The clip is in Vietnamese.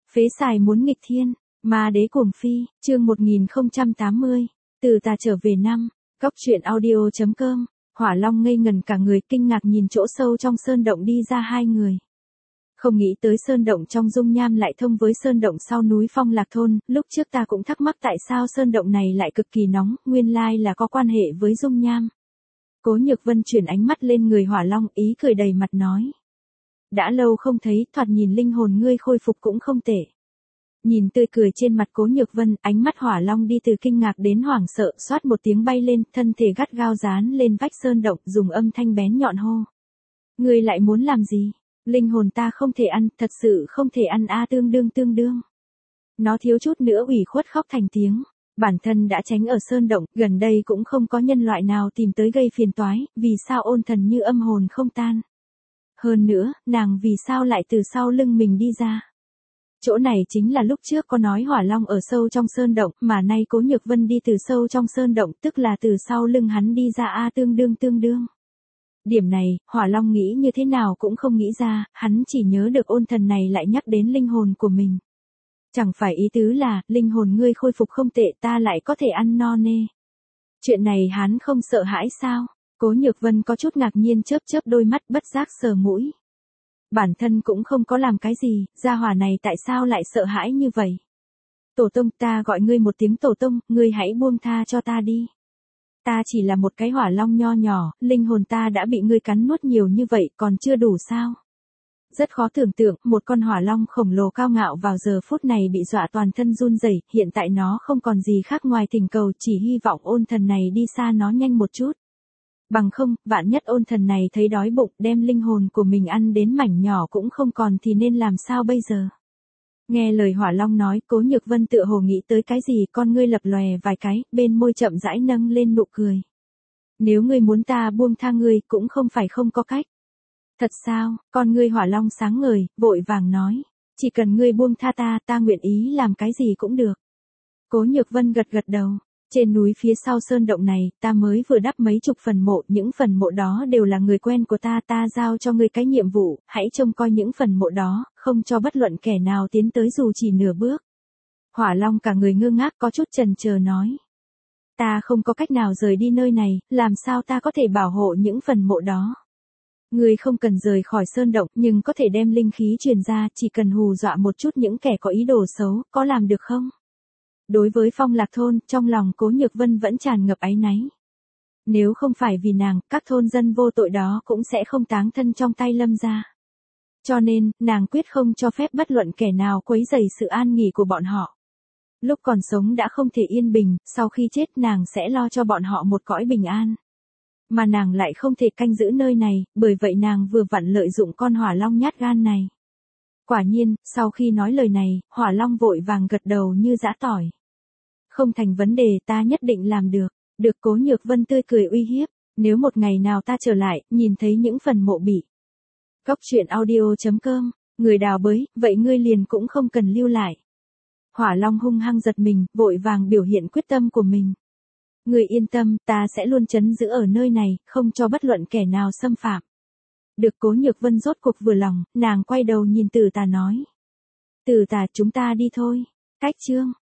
Phế xài muốn nghịch thiên, ma đế cuồng phi, chương 1080, từ ta trở về năm, góc truyện audio.com, Hỏa Long ngây ngần cả người kinh ngạc nhìn chỗ sâu trong sơn động đi ra hai người. Không nghĩ tới sơn động trong dung nham lại thông với sơn động sau núi Phong Lạc Thôn, lúc trước ta cũng thắc mắc tại sao sơn động này lại cực kỳ nóng, nguyên lai là có quan hệ với dung nham. Cố Nhược Vân chuyển ánh mắt lên người Hỏa Long, ý cười đầy mặt nói. Đã lâu không thấy, thoạt nhìn linh hồn ngươi khôi phục cũng không tệ. Nhìn tươi cười trên mặt Cố Nhược Vân, ánh mắt Hỏa Long đi từ kinh ngạc đến hoảng sợ, xoát một tiếng bay lên, thân thể gắt gao dán lên vách sơn động, dùng âm thanh bén nhọn hô. Ngươi lại muốn làm gì? Linh hồn ta không thể ăn, thật sự không thể ăn a, tương đương. Nó thiếu chút nữa ủy khuất khóc thành tiếng. Bản thân đã tránh ở sơn động, gần đây cũng không có nhân loại nào tìm tới gây phiền toái, vì sao ôn thần như âm hồn không tan. Hơn nữa, nàng vì sao lại từ sau lưng mình đi ra. Chỗ này chính là lúc trước có nói Hỏa Long ở sâu trong sơn động, mà nay Cố Nhược Vân đi từ sâu trong sơn động, tức là từ sau lưng hắn đi ra a, tương đương. Điểm này, Hỏa Long nghĩ như thế nào cũng không nghĩ ra, hắn chỉ nhớ được ôn thần này lại nhắc đến linh hồn của mình. Chẳng phải ý tứ là, linh hồn ngươi khôi phục không tệ, ta lại có thể ăn no nê. Chuyện này hắn không sợ hãi sao? Cố Nhược Vân có chút ngạc nhiên chớp đôi mắt, bất giác sờ mũi. Bản thân cũng không có làm cái gì, gia hỏa này tại sao lại sợ hãi như vậy? Tổ tông, ta gọi ngươi một tiếng tổ tông, ngươi hãy buông tha cho ta đi. Ta chỉ là một cái hỏa long nho nhỏ, linh hồn ta đã bị ngươi cắn nuốt nhiều như vậy, còn chưa đủ sao? Rất khó tưởng tượng, một con hỏa long khổng lồ cao ngạo vào giờ phút này bị dọa toàn thân run rẩy, hiện tại nó không còn gì khác ngoài thỉnh cầu, chỉ hy vọng ôn thần này đi xa nó nhanh một chút. Bằng không, vạn nhất ôn thần này thấy đói bụng, đem linh hồn của mình ăn đến mảnh nhỏ cũng không còn thì nên làm sao bây giờ? Nghe lời Hỏa Long nói, Cố Nhược Vân tựa hồ nghĩ tới cái gì, con ngươi lập lòe vài cái, bên môi chậm rãi nâng lên nụ cười. Nếu ngươi muốn ta buông tha ngươi, cũng không phải không có cách. Thật sao? Con ngươi Hỏa Long sáng ngời, vội vàng nói. Chỉ cần ngươi buông tha ta nguyện ý làm cái gì cũng được. Cố Nhược Vân gật đầu. Trên núi phía sau sơn động này, ta mới vừa đắp mấy chục phần mộ, những phần mộ đó đều là người quen của ta giao cho ngươi cái nhiệm vụ, hãy trông coi những phần mộ đó, không cho bất luận kẻ nào tiến tới dù chỉ nửa bước. Hỏa Long cả người ngơ ngác có chút chần chờ nói. Ta không có cách nào rời đi nơi này, làm sao ta có thể bảo hộ những phần mộ đó. Ngươi không cần rời khỏi sơn động, nhưng có thể đem linh khí truyền ra, chỉ cần hù dọa một chút những kẻ có ý đồ xấu, có làm được không? Đối với Phong Lạc Thôn, trong lòng Cố Nhược Vân vẫn tràn ngập áy náy. Nếu không phải vì nàng, các thôn dân vô tội đó cũng sẽ không táng thân trong tay Lâm gia. Cho nên, nàng quyết không cho phép bất luận kẻ nào quấy rầy sự an nghỉ của bọn họ. Lúc còn sống đã không thể yên bình, sau khi chết nàng sẽ lo cho bọn họ một cõi bình an. Mà nàng lại không thể canh giữ nơi này, bởi vậy nàng vừa vặn lợi dụng con hỏa long nhát gan này. Quả nhiên, sau khi nói lời này, hỏa long vội vàng gật đầu như giã tỏi. Không thành vấn đề, ta nhất định làm được. Được. Cố Nhược Vân tươi cười uy hiếp. Nếu một ngày nào ta trở lại, nhìn thấy những phần mộ bị. Góc truyện audio.com, người đào bới, vậy ngươi liền cũng không cần lưu lại. Hỏa Long hung hăng giật mình, vội vàng biểu hiện quyết tâm của mình. Ngươi yên tâm, ta sẽ luôn trấn giữ ở nơi này, không cho bất luận kẻ nào xâm phạm. Được. Cố Nhược Vân rốt cuộc vừa lòng, nàng quay đầu nhìn Tử Tà nói. Tử Tà, chúng ta đi thôi. Cách chương